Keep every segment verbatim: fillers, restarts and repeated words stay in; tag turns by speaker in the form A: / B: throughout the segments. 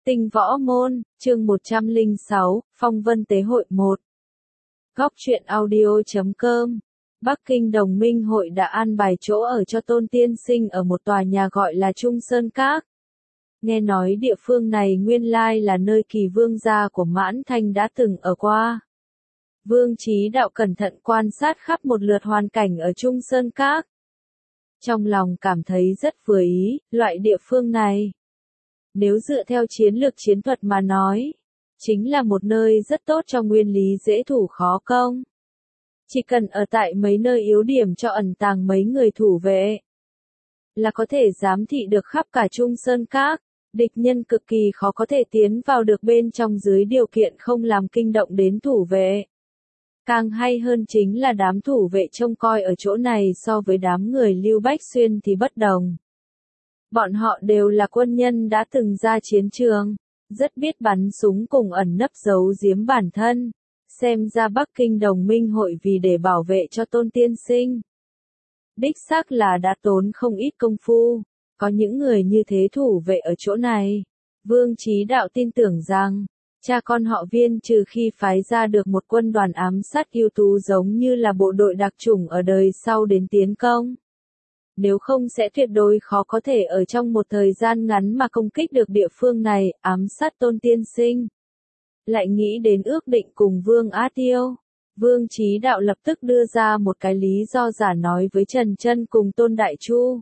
A: Tinh võ môn, chương một trăm lẻ sáu, Phong vân tế hội một. Góc truyện audio chấm com. Bắc Kinh Đồng Minh Hội đã an bài chỗ ở cho Tôn Tiên Sinh ở một tòa nhà gọi là Trung Sơn Các. Nghe nói địa phương này nguyên lai là nơi Kỳ Vương gia của Mãn Thanh đã từng ở qua. Vương Chí Đạo cẩn thận quan sát khắp một lượt hoàn cảnh ở Trung Sơn Các. Trong lòng cảm thấy rất vừa ý, loại địa phương này. Nếu dựa theo chiến lược chiến thuật mà nói, chính là một nơi rất tốt cho nguyên lý dễ thủ khó công. Chỉ cần ở tại mấy nơi yếu điểm cho ẩn tàng mấy người thủ vệ, là có thể giám thị được khắp cả Trung Sơn Các, địch nhân cực kỳ khó có thể tiến vào được bên trong dưới điều kiện không làm kinh động đến thủ vệ. Càng hay hơn chính là đám thủ vệ trông coi ở chỗ này so với đám người Lưu Bách Xuyên thì bất đồng. Bọn họ đều là quân nhân đã từng ra chiến trường, rất biết bắn súng cùng ẩn nấp giấu giếm bản thân. Xem ra Bắc Kinh Đồng Minh Hội vì để bảo vệ cho Tôn Tiên Sinh, đích xác là đã tốn không ít công phu. Có những người như thế thủ vệ ở chỗ này, Vương Chí Đạo tin tưởng rằng, cha con họ Viên trừ khi phái ra được một quân đoàn ám sát ưu tú giống như là bộ đội đặc chủng ở đời sau đến tiến công. Nếu không sẽ tuyệt đối khó có thể ở trong một thời gian ngắn mà công kích được địa phương này, ám sát Tôn Tiên Sinh. Lại nghĩ đến ước định cùng Vương Á Tiêu, Vương Chí Đạo lập tức đưa ra một cái lý do giả nói với Trần Chân cùng Tôn Đại Chu.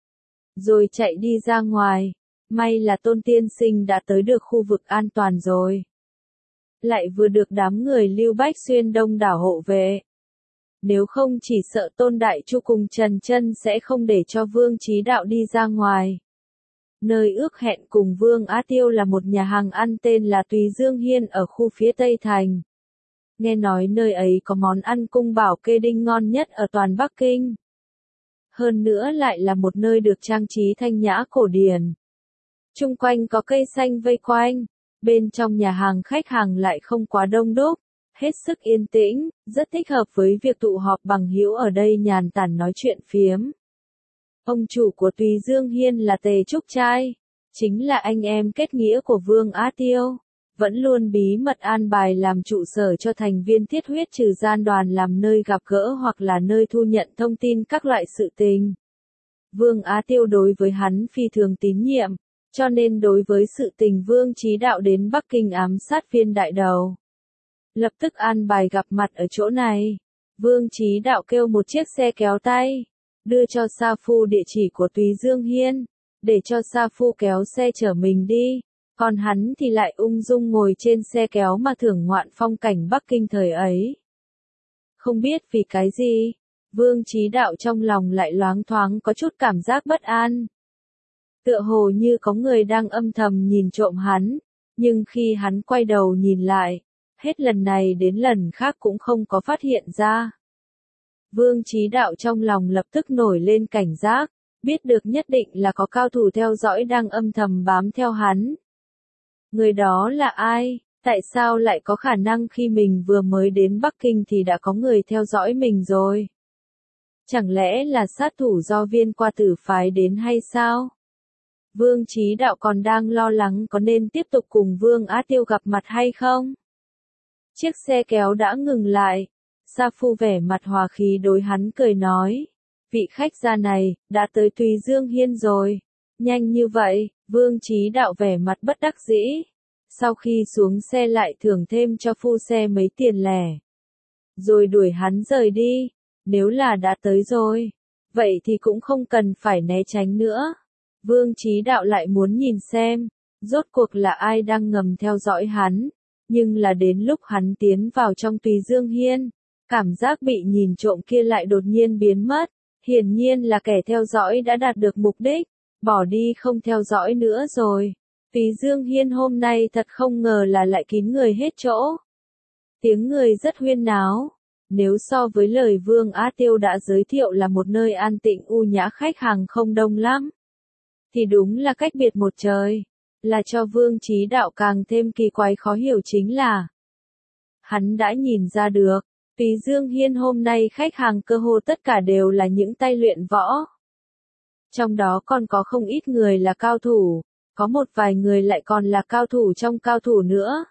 A: Rồi chạy đi ra ngoài, may là Tôn Tiên Sinh đã tới được khu vực an toàn rồi. Lại vừa được đám người Lưu Bách Xuyên đông đảo hộ vệ. Nếu không chỉ sợ Tôn Đại Chu cùng Trần Chân sẽ không để cho Vương Chí Đạo đi ra ngoài. Nơi ước hẹn cùng Vương Á Tiêu là một nhà hàng ăn tên là Tùy Dương Hiên ở khu phía Tây Thành. Nghe nói nơi ấy có món ăn cung bảo kê đinh ngon nhất ở toàn Bắc Kinh. Hơn nữa lại là một nơi được trang trí thanh nhã cổ điển. Chung quanh có cây xanh vây quanh, bên trong nhà hàng khách hàng lại không quá đông đúc. Hết sức yên tĩnh, rất thích hợp với việc tụ họp bằng hữu ở đây nhàn tản nói chuyện phiếm. Ông chủ của Tùy Dương Hiên là Tề Trúc Trai, chính là anh em kết nghĩa của Vương Á Tiêu, vẫn luôn bí mật an bài làm trụ sở cho thành viên thiết huyết trừ gian đoàn làm nơi gặp gỡ hoặc là nơi thu nhận thông tin các loại sự tình. Vương Á Tiêu đối với hắn phi thường tín nhiệm, cho nên đối với sự tình Vương Chí Đạo đến Bắc Kinh ám sát Viên đại đầu, lập tức an bài gặp mặt ở chỗ này. Vương Chí Đạo kêu một chiếc xe kéo tay, đưa cho Sa Phu địa chỉ của Tùy Dương Hiên, để cho Sa Phu kéo xe chở mình đi, còn hắn thì lại ung dung ngồi trên xe kéo mà thưởng ngoạn phong cảnh Bắc Kinh thời ấy. Không biết vì cái gì, Vương Chí Đạo trong lòng lại loáng thoáng có chút cảm giác bất an. Tựa hồ như có người đang âm thầm nhìn trộm hắn, nhưng khi hắn quay đầu nhìn lại, hết lần này đến lần khác cũng không có phát hiện ra. Vương Chí Đạo trong lòng lập tức nổi lên cảnh giác, biết được nhất định là có cao thủ theo dõi đang âm thầm bám theo hắn. Người đó là ai? Tại sao lại có khả năng khi mình vừa mới đến Bắc Kinh thì đã có người theo dõi mình rồi? Chẳng lẽ là sát thủ do Viên qua tử phái đến hay sao? Vương Chí Đạo còn đang lo lắng có nên tiếp tục cùng Vương Á Tiêu gặp mặt hay không? Chiếc xe kéo đã ngừng lại. Sa Phu vẻ mặt hòa khí đối hắn cười nói. Vị khách gia này, đã tới Tùy Dương Hiên rồi. Nhanh như vậy, Vương Chí Đạo vẻ mặt bất đắc dĩ. Sau khi xuống xe lại thưởng thêm cho phu xe mấy tiền lẻ. Rồi đuổi hắn rời đi. Nếu là đã tới rồi, vậy thì cũng không cần phải né tránh nữa. Vương Chí Đạo lại muốn nhìn xem, rốt cuộc là ai đang ngầm theo dõi hắn. Nhưng là đến lúc hắn tiến vào trong Tùy Dương Hiên, cảm giác bị nhìn trộm kia lại đột nhiên biến mất. Hiển nhiên là kẻ theo dõi đã đạt được mục đích, bỏ đi không theo dõi nữa rồi. Tùy Dương Hiên hôm nay thật không ngờ là lại kín người hết chỗ. Tiếng người rất huyên náo. Nếu so với lời Vương Á Tiêu đã giới thiệu là một nơi an tịnh u nhã khách hàng không đông lắm, thì đúng là cách biệt một trời. Là cho Vương Chí Đạo càng thêm kỳ quái khó hiểu chính là, hắn đã nhìn ra được, Tùy Dương Hiên hôm nay khách hàng cơ hồ tất cả đều là những tay luyện võ. Trong đó còn có không ít người là cao thủ, Có một vài người lại còn là cao thủ trong cao thủ nữa.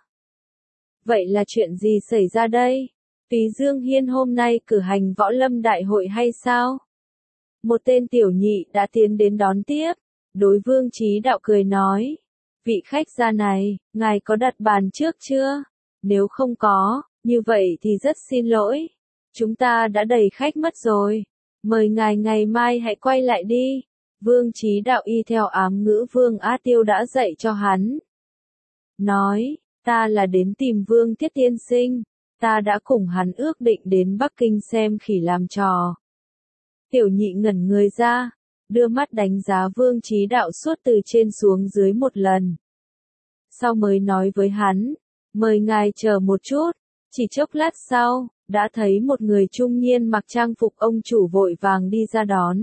A: Vậy là chuyện gì xảy ra đây? Túy Dương Hiên hôm nay cử hành võ lâm đại hội hay sao? Một tên tiểu nhị đã tiến đến đón tiếp. Đối Vương Chí Đạo cười nói. Vị khách gia này, ngài có đặt bàn trước chưa? Nếu không có, như vậy thì rất xin lỗi. Chúng ta đã đầy khách mất rồi. Mời ngài ngày mai hãy quay lại đi. Vương Chí Đạo y theo ám ngữ Vương Á Tiêu đã dạy cho hắn. Nói, ta là đến tìm Vương Thiết Tiên Sinh. Ta đã cùng hắn ước định đến Bắc Kinh xem khỉ làm trò. Tiểu nhị ngẩn người ra, đưa mắt đánh giá Vương Chí Đạo suốt từ trên xuống dưới một lần. Sau mới nói với hắn, mời ngài chờ một chút. Chỉ chốc lát sau, đã thấy một người trung niên mặc trang phục ông chủ vội vàng đi ra đón.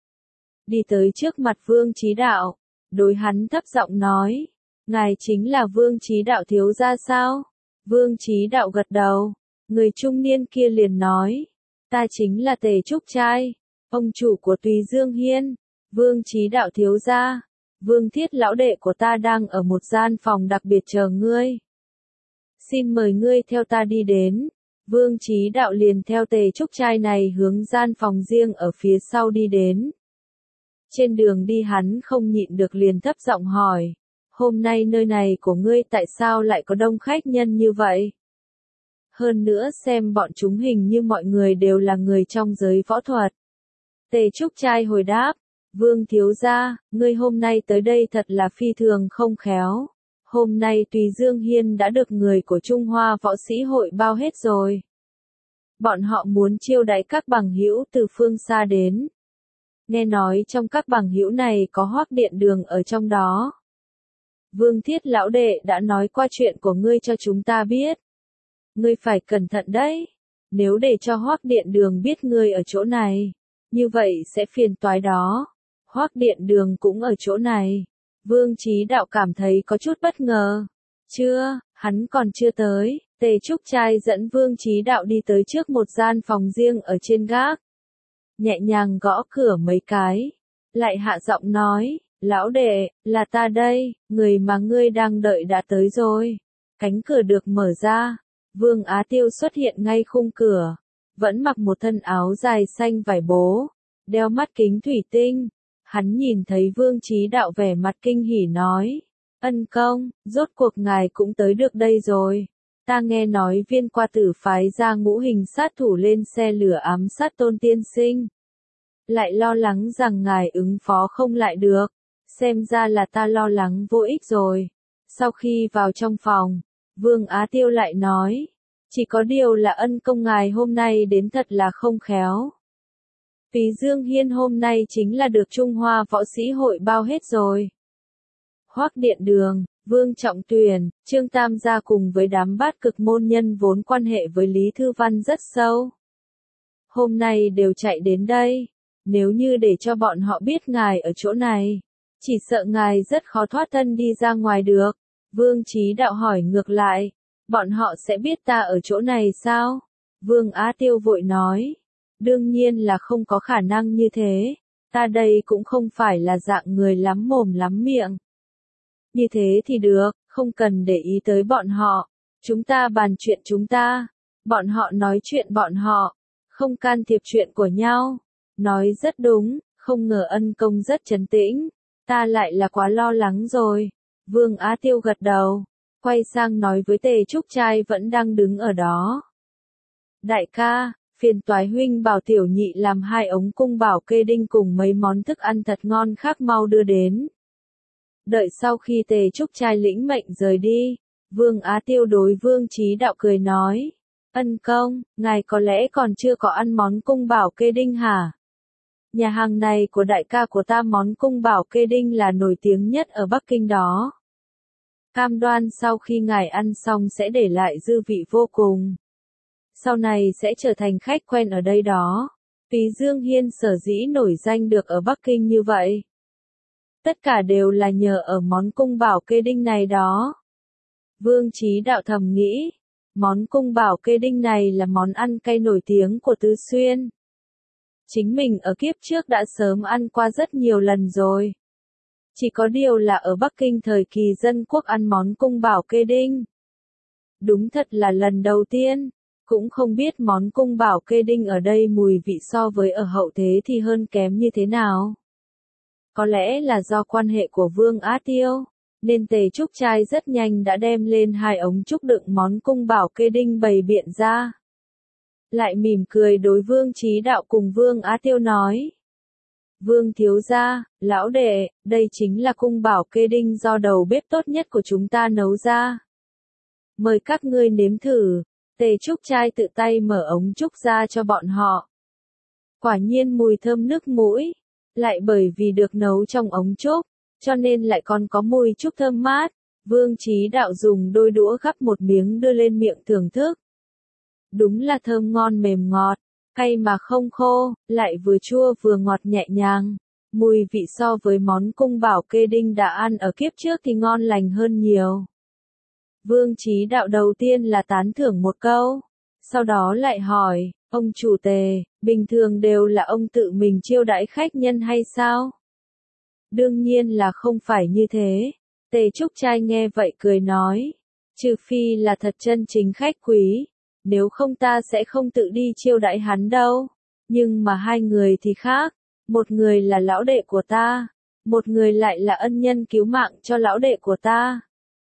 A: Đi tới trước mặt Vương Chí Đạo, đối hắn thấp giọng nói, ngài chính là Vương Chí Đạo thiếu gia sao? Vương Chí Đạo gật đầu, người trung niên kia liền nói, ta chính là Tề Trúc Trai, ông chủ của Túy Dương Hiên. Vương Chí Đạo thiếu gia, Vương Thiết lão đệ của ta đang ở một gian phòng đặc biệt chờ ngươi. Xin mời ngươi theo ta đi đến. Vương Chí Đạo liền theo Tề Trúc Trai này hướng gian phòng riêng ở phía sau đi đến. Trên đường đi hắn không nhịn được liền thấp giọng hỏi, hôm nay nơi này của ngươi tại sao lại có đông khách nhân như vậy? Hơn nữa xem bọn chúng hình như mọi người đều là người trong giới võ thuật. Tề Trúc Trai hồi đáp, Vương thiếu gia, ngươi hôm nay tới đây thật là phi thường không khéo. Hôm nay Túy Dương Hiên đã được người của Trung Hoa Võ Sĩ Hội bao hết rồi. Bọn họ muốn chiêu đãi các bằng hữu từ phương xa đến. Nghe nói trong các bằng hữu này có Hoắc Điện Đường ở trong đó. Vương Thiết lão đệ đã nói qua chuyện của ngươi cho chúng ta biết. Ngươi phải cẩn thận đấy. Nếu để cho Hoắc Điện Đường biết ngươi ở chỗ này, như vậy sẽ phiền toái đó. Hoắc Điện Đường cũng ở chỗ này. Vương Chí Đạo cảm thấy có chút bất ngờ. Chưa, hắn còn chưa tới. Tề Trúc Trai dẫn Vương Chí Đạo đi tới trước một gian phòng riêng ở trên gác. Nhẹ nhàng gõ cửa mấy cái. Lại hạ giọng nói, lão đệ, là ta đây, người mà ngươi đang đợi đã tới rồi. Cánh cửa được mở ra. Vương Á Tiêu xuất hiện ngay khung cửa. Vẫn mặc một thân áo dài xanh vải bố. Đeo mắt kính thủy tinh. Hắn nhìn thấy Vương Chí Đạo vẻ mặt kinh hỉ nói, ân công, rốt cuộc ngài cũng tới được đây rồi. Ta nghe nói Viên Qua Tử phái ra ngũ hình sát thủ lên xe lửa ám sát Tôn tiên sinh. Lại lo lắng rằng ngài ứng phó không lại được. Xem ra là ta lo lắng vô ích rồi. Sau khi vào trong phòng, Vương Á Tiêu lại nói, chỉ có điều là ân công ngài hôm nay đến thật là không khéo. Túy Dương Hiên hôm nay chính là được Trung Hoa Võ Sĩ Hội bao hết rồi. Hoắc Điện Đường, Vương Trọng Tuyền, Trương Tam gia cùng với đám bát cực môn nhân vốn quan hệ với Lý Thư Văn rất sâu. Hôm nay đều chạy đến đây. Nếu như để cho bọn họ biết ngài ở chỗ này, chỉ sợ ngài rất khó thoát thân đi ra ngoài được. Vương Chí Đạo hỏi ngược lại, bọn họ sẽ biết ta ở chỗ này sao? Vương Á Tiêu vội nói. Đương nhiên là không có khả năng như thế. Ta đây cũng không phải là dạng người lắm mồm lắm miệng. Như thế thì được, không cần để ý tới bọn họ. Chúng ta bàn chuyện chúng ta. Bọn họ nói chuyện bọn họ. Không can thiệp chuyện của nhau. Nói rất đúng, không ngờ ân công rất trấn tĩnh. Ta lại là quá lo lắng rồi. Vương Á Tiêu gật đầu. Quay sang nói với Tề Trúc Trai vẫn đang đứng ở đó. Đại ca, phiền toái huynh bảo tiểu nhị làm hai ống cung bảo kê đinh cùng mấy món thức ăn thật ngon khác mau đưa đến. Đợi sau khi Tề Trúc Trai lĩnh mệnh rời đi, Vương Á Tiêu đối Vương Chí Đạo cười nói, ân công, ngài có lẽ còn chưa có ăn món cung bảo kê đinh hả? Nhà hàng này của đại ca của ta món cung bảo kê đinh là nổi tiếng nhất ở Bắc Kinh đó. Cam đoan sau khi ngài ăn xong sẽ để lại dư vị vô cùng. Sau này sẽ trở thành khách quen ở đây đó. Túy Dương Hiên sở dĩ nổi danh được ở Bắc Kinh như vậy. Tất cả đều là nhờ ở món cung bảo kê đinh này đó. Vương Chí Đạo thầm nghĩ, món cung bảo kê đinh này là món ăn cay nổi tiếng của Tứ Xuyên. Chính mình ở kiếp trước đã sớm ăn qua rất nhiều lần rồi. Chỉ có điều là ở Bắc Kinh thời kỳ dân quốc ăn món cung bảo kê đinh. Đúng thật là lần đầu tiên, cũng không biết món cung bảo kê đinh ở đây mùi vị so với ở hậu thế thì hơn kém như thế nào. Có lẽ là do quan hệ của Vương Á Tiêu, nên Tề Trúc Trai rất nhanh đã đem lên hai ống trúc đựng món cung bảo kê đinh bày biện ra. Lại mỉm cười đối Vương Chí Đạo cùng Vương Á Tiêu nói. Vương thiếu gia, lão đệ, đây chính là cung bảo kê đinh do đầu bếp tốt nhất của chúng ta nấu ra. Mời các ngươi nếm thử. Tề Trúc Trai tự tay mở ống trúc ra cho bọn họ. Quả nhiên mùi thơm nước mũi, lại bởi vì được nấu trong ống trúc, cho nên lại còn có mùi trúc thơm mát. Vương Chí Đạo dùng đôi đũa gắp một miếng đưa lên miệng thưởng thức. Đúng là thơm ngon mềm ngọt, cay mà không khô, lại vừa chua vừa ngọt nhẹ nhàng. Mùi vị so với món cung bảo kê đinh đã ăn ở kiếp trước thì ngon lành hơn nhiều. Vương Chí Đạo đầu tiên là tán thưởng một câu, sau đó lại hỏi, ông chủ Tề, bình thường đều là ông tự mình chiêu đãi khách nhân hay sao? Đương nhiên là không phải như thế. Tề Trúc Trai nghe vậy cười nói, trừ phi là thật chân chính khách quý, nếu không ta sẽ không tự đi chiêu đãi hắn đâu. Nhưng mà hai người thì khác, một người là lão đệ của ta, một người lại là ân nhân cứu mạng cho lão đệ của ta.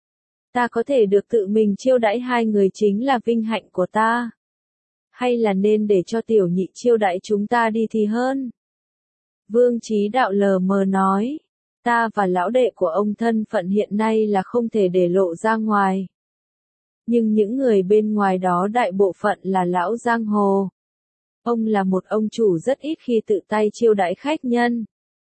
A: Ta có thể được tự mình chiêu đãi hai người chính là vinh hạnh của ta. Hay là nên để cho tiểu nhị chiêu đãi chúng ta đi thì hơn. Vương Chí Đạo lờ mờ nói, ta và lão đệ của ông thân phận hiện nay là không thể để lộ ra ngoài. Nhưng những người bên ngoài đó đại bộ phận là lão giang hồ. Ông là một ông chủ rất ít khi tự tay chiêu đãi khách nhân.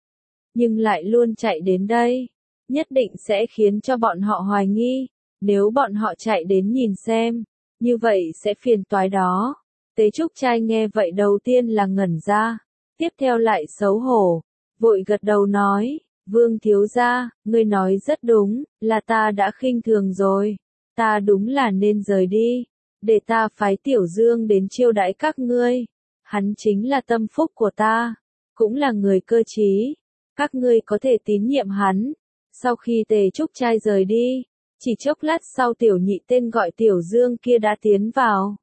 A: Nhưng lại luôn chạy đến đây, nhất định sẽ khiến cho bọn họ hoài nghi. Nếu bọn họ chạy đến nhìn xem, như vậy sẽ phiền toái đó. Tế Trúc Trai nghe vậy đầu tiên là ngẩn ra, tiếp theo lại xấu hổ, vội gật đầu nói, Vương thiếu gia, ngươi nói rất đúng, là ta đã khinh thường rồi, ta đúng là nên rời đi, để ta phái Tiểu Dương đến chiêu đãi các ngươi, hắn chính là tâm phúc của ta, cũng là người cơ trí, các ngươi có thể tín nhiệm hắn. Sau khi Tề Trúc Trai rời đi, chỉ chốc lát sau tiểu nhị tên gọi Tiểu Dương kia đã tiến vào.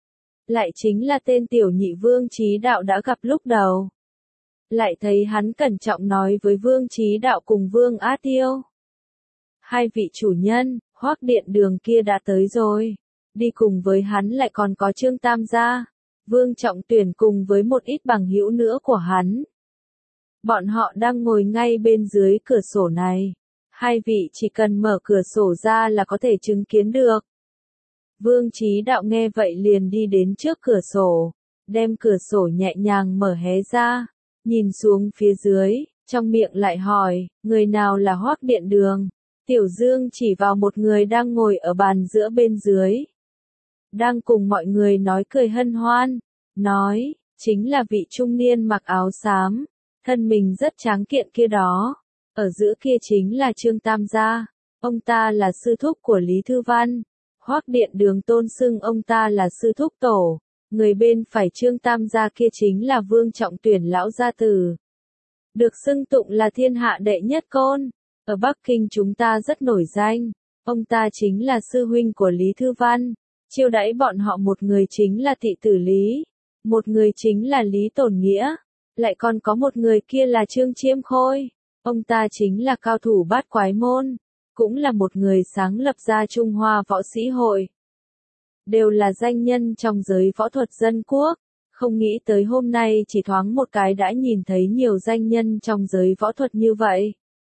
A: Lại chính là tên tiểu nhị Vương Chí Đạo đã gặp lúc đầu. Lại thấy hắn cẩn trọng nói với Vương Chí Đạo cùng Vương Á Tiêu. Hai vị chủ nhân, Hoắc Điện Đường kia đã tới rồi. Đi cùng với hắn lại còn có Trương Tam gia, Vương Trọng Tuyển cùng với một ít bằng hữu nữa của hắn. Bọn họ đang ngồi ngay bên dưới cửa sổ này. Hai vị chỉ cần mở cửa sổ ra là có thể chứng kiến được. Vương Chí Đạo nghe vậy liền đi đến trước cửa sổ, đem cửa sổ nhẹ nhàng mở hé ra, nhìn xuống phía dưới, trong miệng lại hỏi, người nào là Hoắc Điện Đường? Tiểu Dương chỉ vào một người đang ngồi ở bàn giữa bên dưới. Đang cùng mọi người nói cười hân hoan, nói, chính là vị trung niên mặc áo xám, thân mình rất tráng kiện kia đó. Ở giữa kia chính là Trương Tam gia, ông ta là sư thúc của Lý Thư Văn. Hoắc Điện Đường tôn xưng ông ta là sư thúc tổ, người bên phải Trương Tam gia kia chính là Vương Trọng Tuyển lão gia tử. Được xưng tụng là thiên hạ đệ nhất côn, ở Bắc Kinh chúng ta rất nổi danh, ông ta chính là sư huynh của Lý Thư Văn, chiêu đãi bọn họ một người chính là thị tử Lý, một người chính là Lý Tổn Nghĩa, lại còn có một người kia là Trương Chiêm Khôi, ông ta chính là cao thủ bát quái môn. Cũng là một người sáng lập ra Trung Hoa Võ Sĩ Hội. Đều là danh nhân trong giới võ thuật dân quốc, không nghĩ tới hôm nay chỉ thoáng một cái đã nhìn thấy nhiều danh nhân trong giới võ thuật như vậy.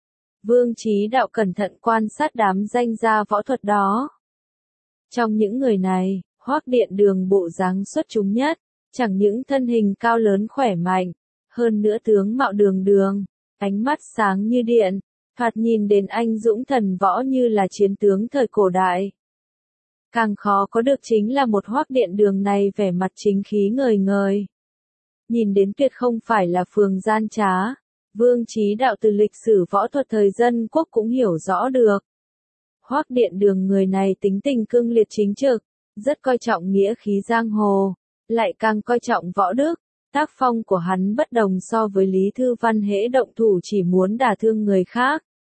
A: Vương Chí Đạo cẩn thận quan sát đám danh gia võ thuật đó. Trong những người này, Hoắc Điện Đường bộ dáng xuất chúng nhất, chẳng những thân hình cao lớn khỏe mạnh, hơn nữa tướng mạo đường đường, ánh mắt sáng như điện. Thoạt nhìn đến anh dũng thần võ như là chiến tướng thời cổ đại. Càng khó có được chính là một Hoắc Điện Đường này vẻ mặt chính khí ngời ngời. Nhìn đến tuyệt không phải là phường gian trá. Vương Chí Đạo từ lịch sử võ thuật thời dân quốc cũng hiểu rõ được. Hoắc Điện Đường người này tính tình cương liệt chính trực, rất coi trọng nghĩa khí giang hồ, lại càng coi trọng võ đức. Tác phong của hắn bất đồng so với Lý Thư Văn hễ động thủ chỉ muốn đả thương người khác,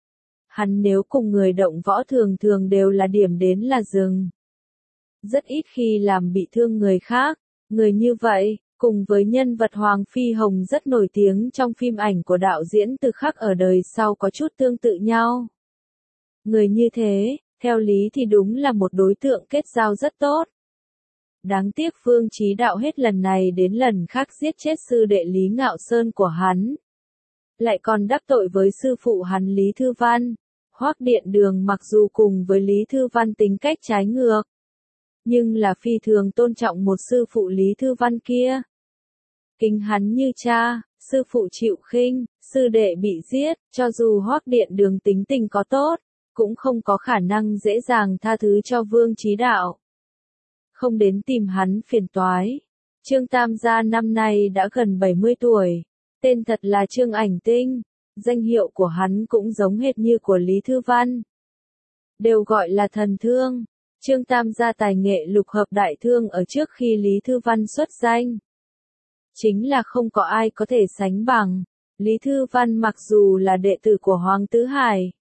A: Hắn nếu cùng người động võ thường thường đều là điểm đến là dừng. Rất ít khi làm bị thương người khác, người như vậy, cùng với nhân vật Hoàng Phi Hồng rất nổi tiếng trong phim ảnh của đạo diễn Từ Khắc ở đời sau có chút tương tự nhau. Người như thế, theo lý thì đúng là một đối tượng kết giao rất tốt. Đáng tiếc Vương Chí Đạo hết lần này đến lần khác giết chết sư đệ Lý Ngạo Sơn của hắn. Lại còn đắc tội với sư phụ hắn Lý Thư Văn. Hoắc Điện Đường mặc dù cùng với Lý Thư Văn tính cách trái ngược, nhưng là phi thường tôn trọng một sư phụ Lý Thư Văn kia. Kính hắn như cha, sư phụ chịu khinh, sư đệ bị giết, cho dù Hoắc Điện Đường tính tình có tốt, cũng không có khả năng dễ dàng tha thứ cho Vương Chí Đạo. Không đến tìm hắn phiền toái. Trương Tam Gia năm nay đã gần bảy mươi tuổi, tên thật là Trương Ảnh Tinh, danh hiệu của hắn cũng giống hệt như của Lý Thư Văn. Đều gọi là thần thương. Trương Tam Gia tài nghệ lục hợp đại thương ở trước khi Lý Thư Văn xuất danh. Chính là không có ai có thể sánh bằng. Lý Thư Văn mặc dù là đệ tử của Hoàng Tứ Hải,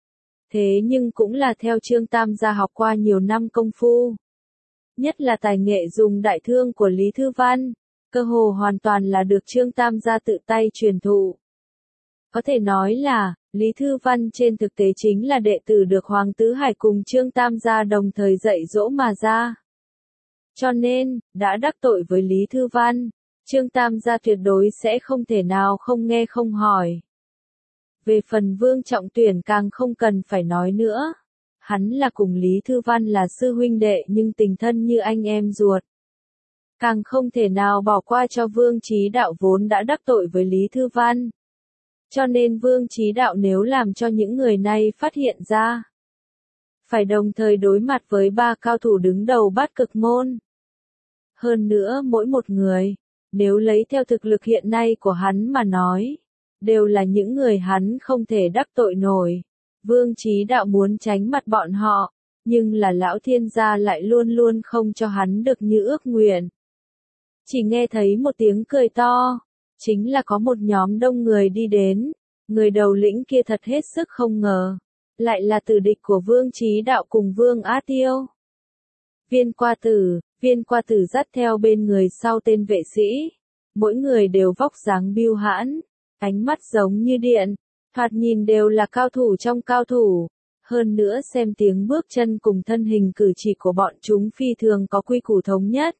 A: thế nhưng cũng là theo Trương Tam Gia học qua nhiều năm công phu. Nhất là tài nghệ dùng đại thương của Lý Thư Văn, cơ hồ hoàn toàn là được Trương Tam Gia tự tay truyền thụ. Có thể nói là, Lý Thư Văn trên thực tế chính là đệ tử được Hoàng Tứ Hải cùng Trương Tam Gia đồng thời dạy dỗ mà ra. Cho nên, đã đắc tội với Lý Thư Văn, Trương Tam Gia tuyệt đối sẽ không thể nào không nghe không hỏi. Về phần Vương Trọng Tuyển càng không cần phải nói nữa. Hắn là cùng Lý Thư Văn là sư huynh đệ nhưng tình thân như anh em ruột. Càng không thể nào bỏ qua cho Vương Chí Đạo vốn đã đắc tội với Lý Thư Văn. Cho nên Vương Chí Đạo nếu làm cho những người này phát hiện ra, phải đồng thời đối mặt với ba cao thủ đứng đầu Bát Cực môn. Hơn nữa mỗi một người, nếu lấy theo thực lực hiện nay của hắn mà nói, đều là những người hắn không thể đắc tội nổi. Vương Chí Đạo muốn tránh mặt bọn họ, nhưng là lão thiên gia lại luôn luôn không cho hắn được như ước nguyện. Chỉ nghe thấy một tiếng cười to, chính là có một nhóm đông người đi đến, người đầu lĩnh kia thật hết sức không ngờ, lại là tử địch của Vương Chí Đạo cùng Vương Á Tiêu. Viên Qua Tử, Viên Qua Tử dắt theo bên người sau tên vệ sĩ, mỗi người đều vóc dáng biêu hãn, ánh mắt giống như điện. Thoạt nhìn đều là cao thủ trong cao thủ, hơn nữa xem tiếng bước chân cùng thân hình cử chỉ của bọn chúng phi thường có quy củ thống nhất.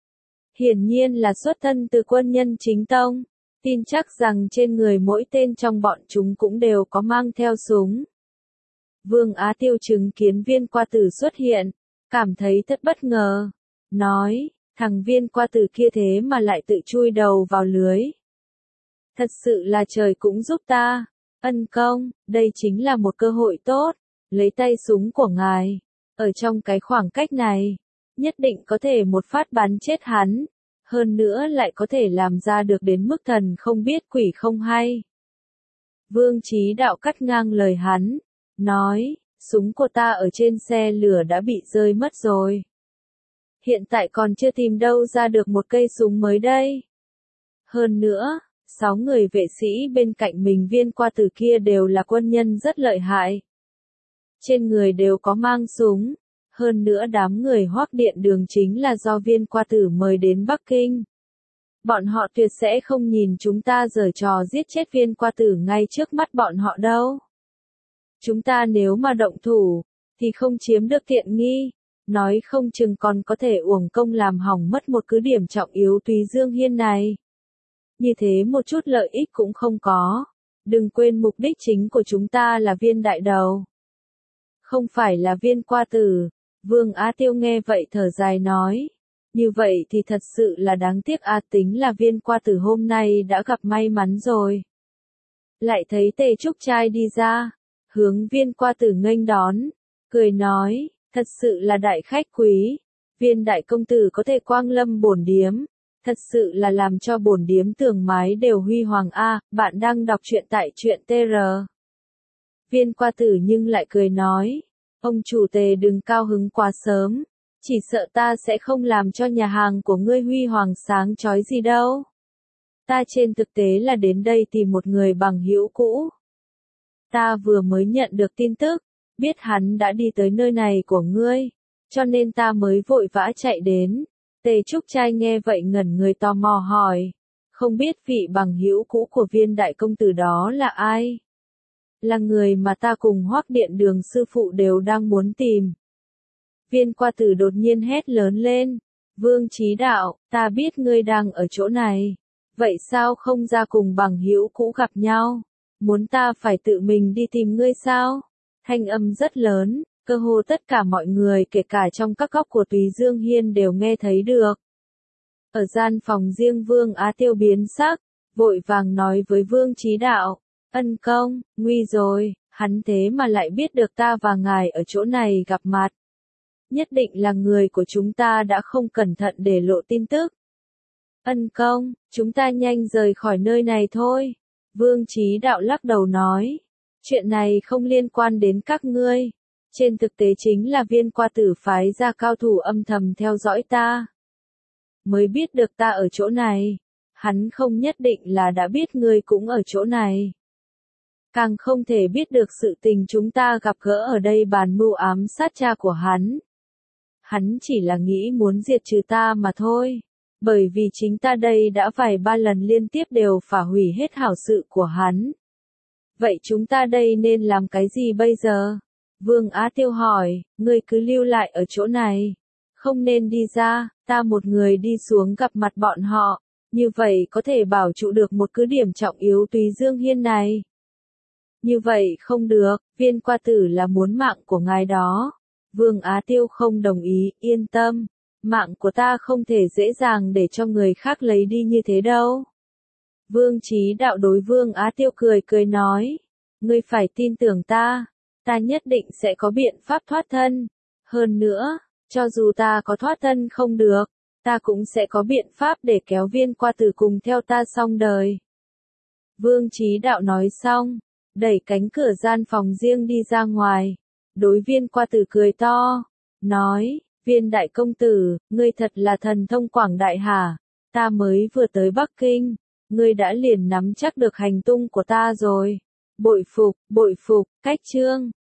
A: Hiển nhiên là xuất thân từ quân nhân chính tông, tin chắc rằng trên người mỗi tên trong bọn chúng cũng đều có mang theo súng. Vương Á Tiêu chứng kiến Viên Qua Tử xuất hiện, cảm thấy thật bất ngờ, nói, thằng Viên Qua Tử kia thế mà lại tự chui đầu vào lưới. Thật sự là trời cũng giúp ta. Ân công, đây chính là một cơ hội tốt, lấy tay súng của ngài, ở trong cái khoảng cách này, nhất định có thể một phát bắn chết hắn, hơn nữa lại có thể làm ra được đến mức thần không biết quỷ không hay. Vương Chí Đạo cắt ngang lời hắn, nói, súng của ta ở trên xe lửa đã bị rơi mất rồi. Hiện tại còn chưa tìm đâu ra được một cây súng mới đây. Hơn nữa, sáu người vệ sĩ bên cạnh mình Viên Qua Tử kia đều là quân nhân rất lợi hại. Trên người đều có mang súng, hơn nữa đám người Hoắc Điện Đường chính là do Viên Qua Tử mời đến Bắc Kinh. Bọn họ tuyệt sẽ không nhìn chúng ta giở trò giết chết Viên Qua Tử ngay trước mắt bọn họ đâu. Chúng ta nếu mà động thủ, thì không chiếm được tiện nghi, nói không chừng còn có thể uổng công làm hỏng mất một cứ điểm trọng yếu Túy Dương Hiên này. Như thế một chút lợi ích cũng không có. Đừng quên mục đích chính của chúng ta là Viên đại đầu. Không phải là Viên Qua Tử. Vương Á Tiêu nghe vậy thở dài nói. Như vậy thì thật sự là đáng tiếc a, tính là Viên Qua Tử hôm nay đã gặp may mắn rồi. Lại thấy Tề Trúc Trai đi ra, hướng Viên Qua Tử nghênh đón, cười nói, thật sự là đại khách quý. Viên đại công tử có thể quang lâm bổn điếm. Thật sự là làm cho bổn điếm tường mái đều huy hoàng a. Bạn đang đọc truyện tại truyện tê rờ. Viên Qua Tử nhưng lại cười nói, ông chủ Tề đừng cao hứng quá sớm, chỉ sợ ta sẽ không làm cho nhà hàng của ngươi huy hoàng sáng chói gì đâu. Ta trên thực tế là đến đây tìm một người bằng hữu cũ. ta vừa mới nhận được tin tức, biết hắn đã đi tới nơi này của ngươi, cho nên ta mới vội vã chạy đến. Tề Trúc Trai nghe vậy ngẩn người tò mò hỏi, không biết vị bằng hữu cũ của Viên đại công tử đó là ai? Là người mà ta cùng Hoắc Điện Đường sư phụ đều đang muốn tìm. Viên Qua Tử đột nhiên hét lớn lên, Vương Chí Đạo, ta biết ngươi đang ở chỗ này, vậy sao không ra cùng bằng hữu cũ gặp nhau? Muốn ta phải tự mình đi tìm ngươi sao? Thanh âm rất lớn, cơ hồ tất cả mọi người kể cả trong các góc của Tùy Dương Hiên đều nghe thấy được. Ở gian phòng riêng Vương Á Tiêu biến sắc, vội vàng nói với Vương Chí Đạo, ân công, nguy rồi, hắn thế mà lại biết được ta và ngài ở chỗ này gặp mặt. Nhất định là người của chúng ta đã không cẩn thận để lộ tin tức. Ân công, chúng ta nhanh rời khỏi nơi này thôi. Vương Chí Đạo lắc đầu nói, chuyện này không liên quan đến các ngươi. Trên thực tế chính là Viên Qua Tử phái ra cao thủ âm thầm theo dõi ta. Mới biết được ta ở chỗ này. Hắn không nhất định là đã biết ngươi cũng ở chỗ này. Càng không thể biết được sự tình chúng ta gặp gỡ ở đây bàn mưu ám sát cha của hắn. Hắn chỉ là nghĩ muốn diệt trừ ta mà thôi. Bởi vì chính ta đây đã vài ba lần liên tiếp đều phá hủy hết hảo sự của hắn. Vậy chúng ta đây nên làm cái gì bây giờ? Vương Á Tiêu hỏi, ngươi cứ lưu lại ở chỗ này. Không nên đi ra, ta một người đi xuống gặp mặt bọn họ. Như vậy có thể bảo trụ được một cứ điểm trọng yếu Tùy Dương Hiên này. Như vậy không được, Viên Qua Tử là muốn mạng của ngài đó. Vương Á Tiêu không đồng ý, yên tâm. Mạng của ta không thể dễ dàng để cho người khác lấy đi như thế đâu. Vương Chí Đạo đối Vương Á Tiêu cười cười nói. Ngươi phải tin tưởng ta. Ta nhất định sẽ có biện pháp thoát thân. Hơn nữa, cho dù ta có thoát thân không được, ta cũng sẽ có biện pháp để kéo Viên Qua Tử cùng theo ta xong đời. Vương Chí Đạo nói xong, đẩy cánh cửa gian phòng riêng đi ra ngoài. Đối Viên Qua Tử cười to, nói, Viên đại công tử, ngươi thật là thần thông quảng đại hả? Ta mới vừa tới Bắc Kinh, ngươi đã liền nắm chắc được hành tung của ta rồi. Bội phục, bội phục, cách chương.